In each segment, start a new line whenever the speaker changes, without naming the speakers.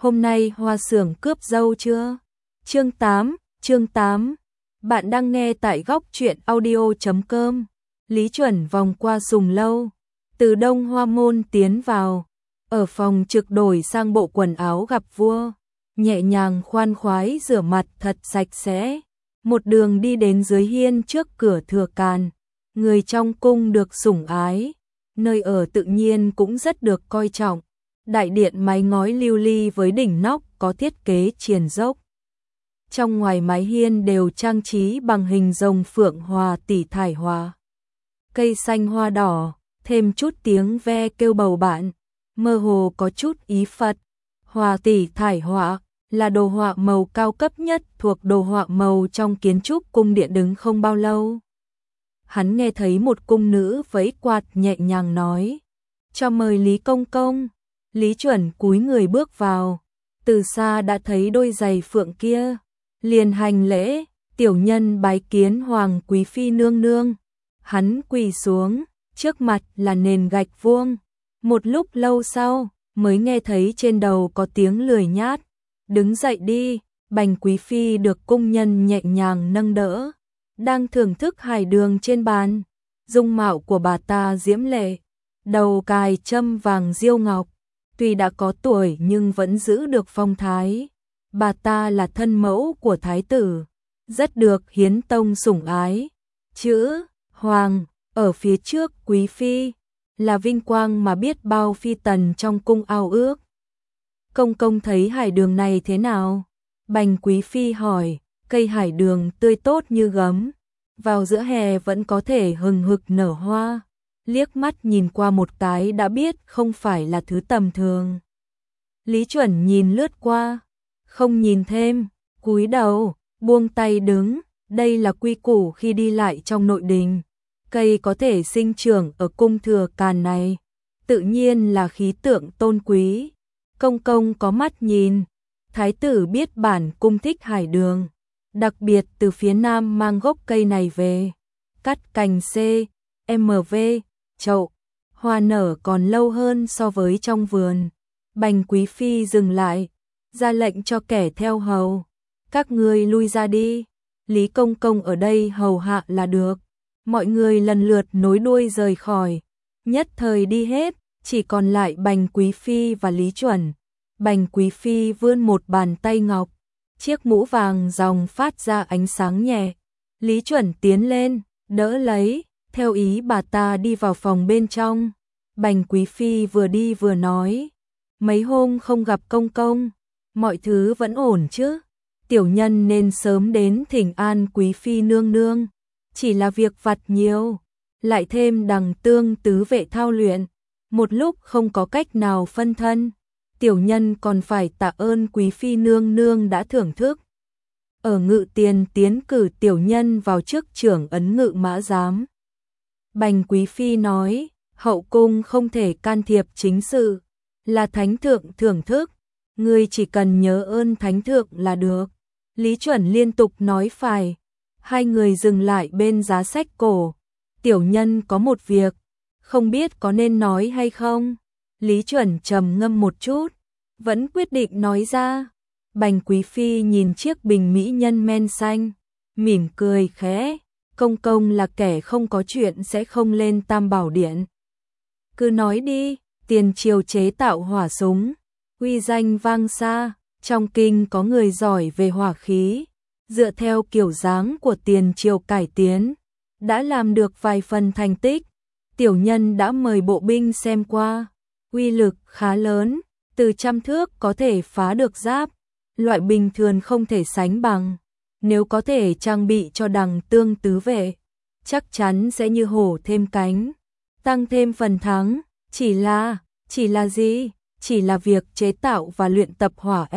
hôm nay Hoa Xưởng cướp dâu chưa? Chương 8. Bạn đang nghe tại góc truyện audio.com. Lý Chuẩn vòng qua sùng lâu, từ Đông Hoa Môn tiến vào, ở phòng trực đổi sang bộ quần áo gặp vua, nhẹ nhàng khoan khoái rửa mặt thật sạch sẽ, một đường đi đến dưới hiên trước cửa thừa càn. Người trong cung được sủng ái, nơi ở tự nhiên cũng rất được coi trọng. Đại điện mái ngói lưu ly với đỉnh nóc có thiết kế triền dốc. Trong ngoài mái hiên đều trang trí bằng hình rồng phượng hòa tỷ thải hòa. Cây xanh hoa đỏ, thêm chút tiếng ve kêu bầu bạn, mơ hồ có chút ý Phật. Hòa tỷ thải họa là đồ họa màu cao cấp nhất thuộc đồ họa màu trong kiến trúc cung điện. Đứng không bao lâu, hắn nghe thấy một cung nữ vẫy quạt nhẹ nhàng nói: "Cho mời Lý công công." Lý Chuẩn cúi người bước vào, từ xa đã thấy đôi giày phượng kia, liền hành lễ: "Tiểu nhân bái kiến Hoàng quý phi nương nương." Hắn quỳ xuống, trước mặt là nền gạch vuông. Một lúc lâu sau, mới nghe thấy trên đầu có tiếng lười nhát: "Đứng dậy đi." Bành quý phi được cung nhân nhẹ nhàng nâng đỡ, đang thưởng thức hải đường trên bàn. Dung mạo của bà ta diễm lệ, đầu cài trâm vàng diêu ngọc, tuy đã có tuổi nhưng vẫn giữ được phong thái. Bà ta là thân mẫu của thái tử, rất được Hiến tông sủng ái. Chữ Hoàng ở phía trước quý phi là vinh quang mà biết bao phi tần trong cung ao ước. "Công công thấy hải đường này thế nào?" Bành quý phi hỏi. Cây hải đường tươi tốt như gấm, vào giữa hè vẫn có thể hừng hực nở hoa, liếc mắt nhìn qua một cái đã biết không phải là thứ tầm thường. Lý Chuẩn nhìn lướt qua, không nhìn thêm, cúi đầu, buông tay đứng. Đây là quy củ khi đi lại trong nội đình. Cây có thể sinh trưởng ở cung thừa càn này, tự nhiên là khí tượng tôn quý. Công công có mắt nhìn, thái tử biết bản cung thích hải đường, đặc biệt từ phía nam mang gốc cây này về, cắt cành CMV, chậu, hoa nở còn lâu hơn so với trong vườn. Bành quý phi dừng lại, ra lệnh cho kẻ theo hầu: "Các ngươi lui ra đi, Lý công công ở đây hầu hạ là được." Mọi người lần lượt nối đuôi rời khỏi, nhất thời đi hết, chỉ còn lại Bành quý phi và Lý Chuẩn. Bành quý phi vươn một bàn tay ngọc, chiếc mũ vàng ròng phát ra ánh sáng nhẹ. Lý Chuẩn tiến lên, đỡ lấy, theo ý bà ta đi vào phòng bên trong. Bành quý phi vừa đi vừa nói: "Mấy hôm không gặp công công, mọi thứ vẫn ổn chứ? Tiểu nhân nên sớm đến thỉnh an quý phi nương nương, chỉ là việc vặt nhiều, lại thêm đằng tương tứ vệ thao luyện, một lúc không có cách nào phân thân. Tiểu nhân còn phải tạ ơn quý phi nương nương đã thưởng thức. Ở Ngự Tiền tiến cử tiểu nhân vào chức trưởng ấn Ngự Mã Giám." Bành quý phi nói: "Hậu cung không thể can thiệp chính sự, là thánh thượng thưởng thức, ngươi chỉ cần nhớ ơn thánh thượng là được." Lý Chuẩn liên tục nói phải. Hai người dừng lại bên giá sách cổ. "Tiểu nhân có một việc, không biết có nên nói hay không?" Lý Chuẩn trầm ngâm một chút, vẫn quyết định nói ra. Bành quý phi nhìn chiếc bình mỹ nhân men xanh, mỉm cười khẽ: "Công công là kẻ không có chuyện sẽ không lên Tam Bảo Điện. Cứ nói đi." Tiền triều chế tạo hỏa súng, uy danh vang xa, trong kinh có người giỏi về hỏa khí, dựa theo kiểu dáng của tiền triều cải tiến, đã làm được vài phần thành tích. Tiểu nhân đã mời bộ binh xem qua, uy lực khá lớn, từ 100 thước có thể phá được giáp, loại bình thường không thể sánh bằng. Nếu có thể trang bị cho đằng tương tứ vệ, chắc chắn sẽ như hổ thêm cánh, tăng thêm phần thắng. Chỉ là gì? Chỉ là việc chế tạo và luyện tập hỏa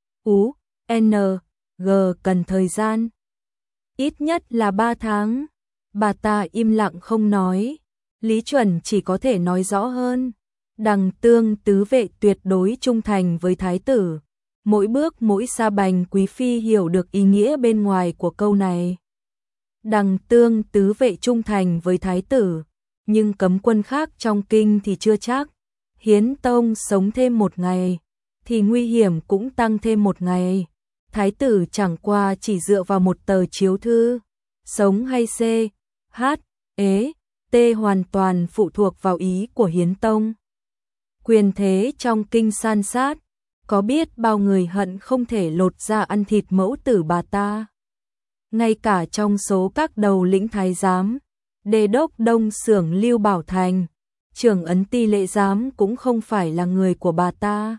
S.U.N.G cần thời gian, ít nhất là 3 tháng. Bà ta im lặng không nói. Lý Chuẩn chỉ có thể nói rõ hơn: đằng tương tứ vệ tuyệt đối trung thành với thái tử. Mỗi bước mỗi sa. Bành quý phi hiểu được ý nghĩa bên ngoài của câu này. Đằng tương tứ vệ trung thành với thái tử, nhưng cấm quân khác trong kinh thì chưa chắc. Hiến tông sống thêm một ngày, thì nguy hiểm cũng tăng thêm một ngày. Thái tử chẳng qua chỉ dựa vào một tờ chiếu thư, sống hay C, H, ế, T hoàn toàn phụ thuộc vào ý của Hiến Tông. Quyền thế trong kinh san sát, có biết bao người hận không thể lột ra ăn thịt mẫu tử bà ta. Ngay cả trong số các đầu lĩnh thái giám, Đề đốc Đông Xưởng Lưu Bảo Thành, trưởng ấn ti lệ giám cũng không phải là người của bà ta.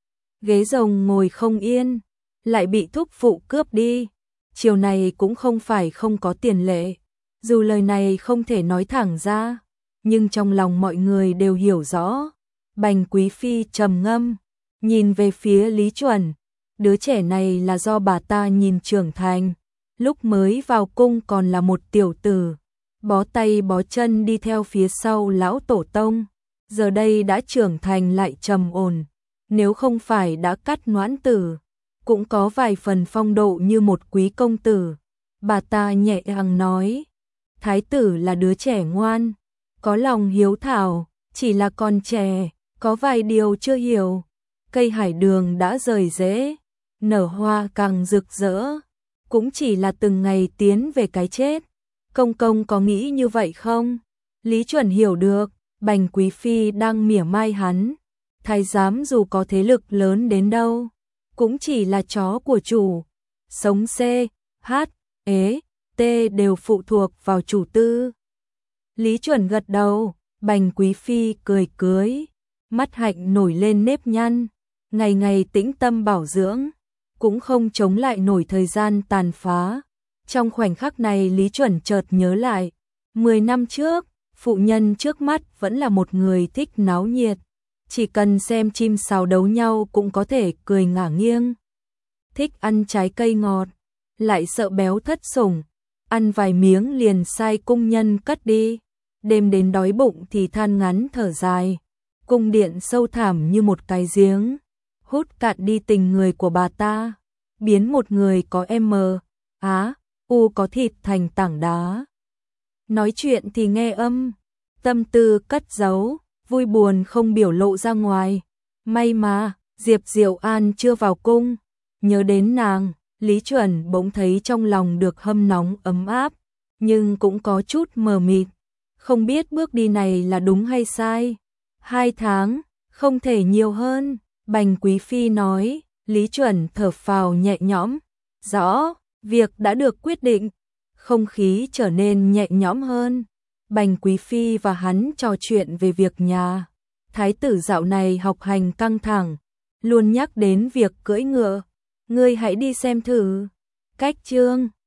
Ghế rồng ngồi không yên, lại bị thúc phụ cướp đi. Chiều này cũng không phải không có tiền lệ. Dù lời này không thể nói thẳng ra, nhưng trong lòng mọi người đều hiểu rõ. Bành Quý Phi trầm ngâm, nhìn về phía Lý Chuẩn. Đứa trẻ này là do bà ta nhìn trưởng thành. Lúc mới vào cung còn là một tiểu tử, bó tay bó chân đi theo phía sau lão tổ tông. Giờ đây đã trưởng thành lại trầm ổn. Nếu không phải đã cắt noãn tử, cũng có vài phần phong độ như một quý công tử. Bà ta nhẹ nhàng nói, thái tử là đứa trẻ ngoan, có lòng hiếu thảo, chỉ là con trẻ, có vài điều chưa hiểu. Cây hải đường đã rời rễ, nở hoa càng rực rỡ, cũng chỉ là từng ngày tiến về cái chết. Công công có nghĩ như vậy không? Lý Chuẩn hiểu được, Bành Quý Phi đang mỉa mai hắn. Thái giám dù có thế lực lớn đến đâu, cũng chỉ là chó của chủ. Sống C, H, ế, T đều phụ thuộc vào chủ tư. Lý Chuẩn gật đầu, Bành Quý Phi cười cưới, mắt hạnh nổi lên nếp nhăn, ngày ngày tĩnh tâm bảo dưỡng, cũng không chống lại nổi thời gian tàn phá. Trong khoảnh khắc này Lý Chuẩn chợt nhớ lại, 10 năm trước, phụ nhân trước mắt vẫn là một người thích náo nhiệt, chỉ cần xem chim sáo đấu nhau cũng có thể cười ngả nghiêng. Thích ăn trái cây ngọt, lại sợ béo thất sủng, ăn vài miếng liền sai cung nhân cất đi, đêm đến đói bụng thì than ngắn thở dài. Cung điện sâu thẳm như một cái giếng, hút cạn đi tình người của bà ta, biến một người có M, Á, U có thịt thành tảng đá. Nói chuyện thì nghe âm, tâm tư cất giấu, vui buồn không biểu lộ ra ngoài. May mà, Diệp Diệu An chưa vào cung, nhớ đến nàng, Lý Chuẩn bỗng thấy trong lòng được hâm nóng ấm áp, nhưng cũng có chút mờ mịt, không biết bước đi này là đúng hay sai. 2 tháng, không thể nhiều hơn, Bành Quý Phi nói. Lý Chuẩn thở phào nhẹ nhõm, rõ, việc đã được quyết định, không khí trở nên nhẹ nhõm hơn. Bành Quý Phi và hắn trò chuyện về việc nhà. Thái tử dạo này học hành căng thẳng, luôn nhắc đến việc cưỡi ngựa. Ngươi hãy đi xem thử. Cách chương